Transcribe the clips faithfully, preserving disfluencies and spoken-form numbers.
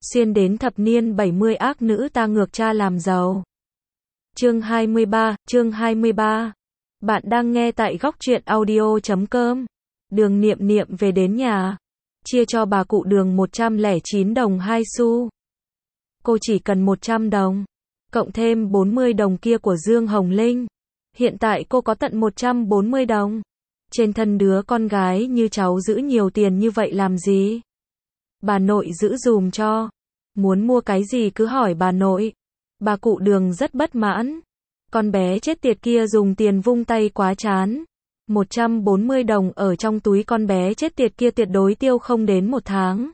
Xuyên đến thập niên bảy mươi ác nữ ta ngược cha làm giàu. Chương hai mươi ba, chương hai mươi ba. Bạn đang nghe tại góc truyện audio chấm com. Đường Niệm Niệm về đến nhà, chia cho bà cụ Đường một trăm lẻ chín đồng hai xu. Cô chỉ cần một trăm đồng, cộng thêm bốn mươi đồng kia của Dương Hồng Linh. Hiện tại cô có tận một trăm bốn mươi đồng. Trên thân đứa con gái như cháu giữ nhiều tiền như vậy làm gì? Bà nội giữ dùm cho. Muốn mua cái gì cứ hỏi bà nội. Bà cụ Đường rất bất mãn. Con bé chết tiệt kia dùng tiền vung tay quá chán. một trăm bốn mươi đồng ở trong túi con bé chết tiệt kia tuyệt đối tiêu không đến một tháng.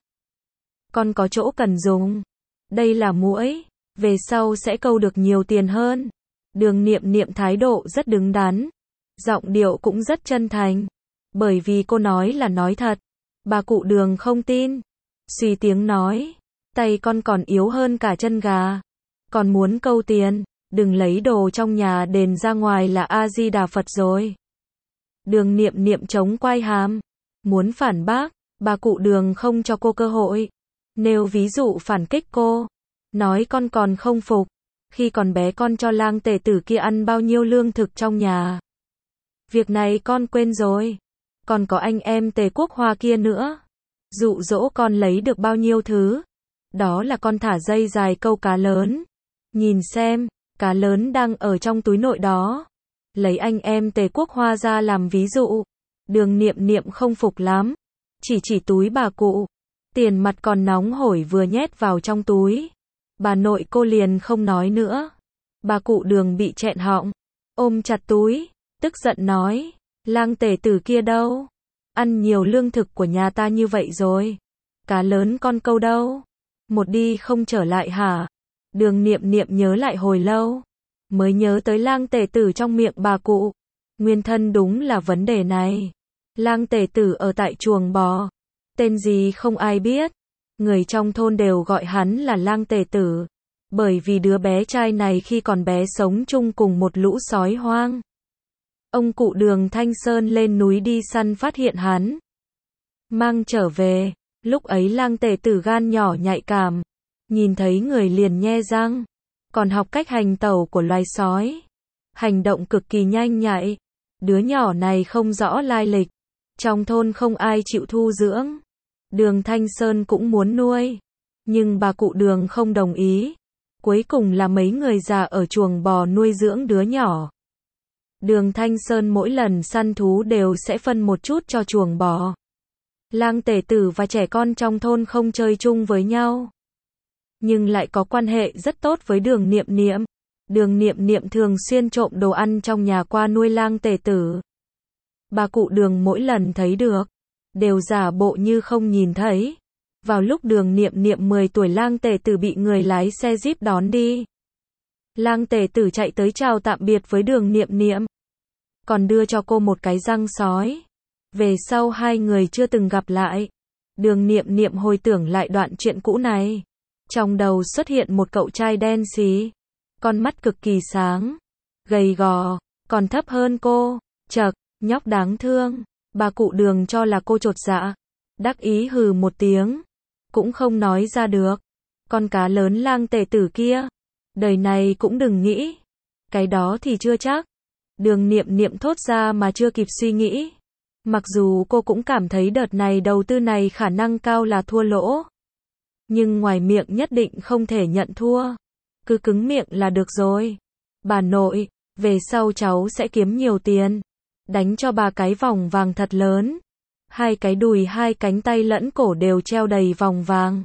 Con có chỗ cần dùng. Đây là muỗi, về sau sẽ câu được nhiều tiền hơn. Đường Niệm Niệm thái độ rất đứng đắn, giọng điệu cũng rất chân thành, bởi vì cô nói là nói thật. Bà cụ Đường không tin, suy tiếng nói, tay con còn yếu hơn cả chân gà, còn muốn câu tiền, đừng lấy đồ trong nhà đền ra ngoài là A Di Đà Phật rồi. Đường Niệm Niệm chống quai hàm, muốn phản bác, bà cụ Đường không cho cô cơ hội, nêu ví dụ phản kích cô, nói con còn không phục, khi còn bé con cho lang tể tử kia ăn bao nhiêu lương thực trong nhà. Việc này con quên rồi, còn có anh em Tề Quốc Hoa kia nữa, dụ dỗ con lấy được bao nhiêu thứ, đó là con thả dây dài câu cá lớn, nhìn xem, cá lớn đang ở trong túi nội đó. Lấy anh em Tề Quốc Hoa ra làm ví dụ. Đường Niệm Niệm không phục lắm, chỉ chỉ túi bà cụ, tiền mặt còn nóng hổi vừa nhét vào trong túi. Bà nội cô liền không nói nữa. Bà cụ Đường bị nghẹn họng, ôm chặt túi, tức giận nói, lang tể tử kia đâu? Ăn nhiều lương thực của nhà ta như vậy rồi, cá lớn con câu đâu? Một đi không trở lại hả? Đường Niệm Niệm nhớ lại hồi lâu, mới nhớ tới lang tể tử trong miệng bà cụ. Nguyên thân đúng là vấn đề này. Lang tể tử ở tại chuồng bò, tên gì không ai biết. Người trong thôn đều gọi hắn là lang tể tử, bởi vì đứa bé trai này khi còn bé sống chung cùng một lũ sói hoang. Ông cụ Đường Thanh Sơn lên núi đi săn phát hiện hắn, mang trở về. Lúc ấy lang tể tử gan nhỏ nhạy cảm, nhìn thấy người liền nhe răng, còn học cách hành tẩu của loài sói, hành động cực kỳ nhanh nhạy. Đứa nhỏ này không rõ lai lịch, trong thôn không ai chịu thu dưỡng. Đường Thanh Sơn cũng muốn nuôi, nhưng bà cụ Đường không đồng ý. Cuối cùng là mấy người già ở chuồng bò nuôi dưỡng đứa nhỏ. Đường Thanh Sơn mỗi lần săn thú đều sẽ phân một chút cho chuồng bò. Lang tể tử và trẻ con trong thôn không chơi chung với nhau, nhưng lại có quan hệ rất tốt với Đường Niệm Niệm. Đường Niệm Niệm thường xuyên trộm đồ ăn trong nhà qua nuôi lang tể tử. Bà cụ Đường mỗi lần thấy được, đều giả bộ như không nhìn thấy. Vào lúc Đường Niệm Niệm mười tuổi, lang tể tử bị người lái xe Jeep đón đi. Lang tể tử chạy tới chào tạm biệt với Đường Niệm Niệm, còn đưa cho cô một cái răng sói. Về sau hai người chưa từng gặp lại. Đường Niệm Niệm hồi tưởng lại đoạn chuyện cũ này, trong đầu xuất hiện một cậu trai đen xí, con mắt cực kỳ sáng, gầy gò, còn thấp hơn cô. Chậc, nhóc đáng thương. Bà cụ Đường cho là cô chột dạ, đắc ý hừ một tiếng, cũng không nói ra được. Con cá lớn lang tể tử kia, đời này cũng đừng nghĩ. Cái đó thì chưa chắc. Đường Niệm Niệm thốt ra mà chưa kịp suy nghĩ. Mặc dù cô cũng cảm thấy đợt này đầu tư này khả năng cao là thua lỗ, nhưng ngoài miệng nhất định không thể nhận thua. Cứ cứng miệng là được rồi. Bà nội, về sau cháu sẽ kiếm nhiều tiền, đánh cho bà cái vòng vàng thật lớn. Hai cái đùi, hai cánh tay lẫn cổ đều treo đầy vòng vàng.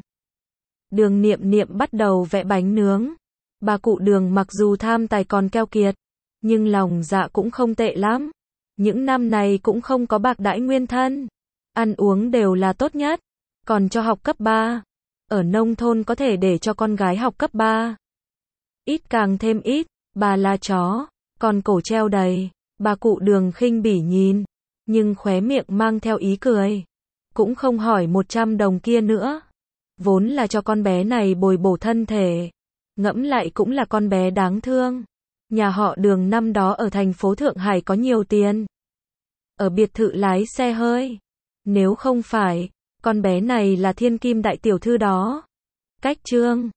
Đường Niệm Niệm bắt đầu vẽ bánh nướng. Bà cụ Đường mặc dù tham tài còn keo kiệt, nhưng lòng dạ cũng không tệ lắm. Những năm này cũng không có bạc đãi nguyên thân, ăn uống đều là tốt nhất, còn cho học cấp ba. Ở nông thôn có thể để cho con gái học cấp ba. Ít càng thêm ít, bà là chó, còn cổ treo đầy. Bà cụ Đường khinh bỉ nhìn, nhưng khóe miệng mang theo ý cười. Cũng không hỏi một trăm đồng kia nữa. Vốn là cho con bé này bồi bổ thân thể. Ngẫm lại cũng là con bé đáng thương. Nhà họ Đường năm đó ở thành phố Thượng Hải có nhiều tiền, ở biệt thự lái xe hơi. Nếu không phải, con bé này là thiên kim đại tiểu thư đó, Cách chương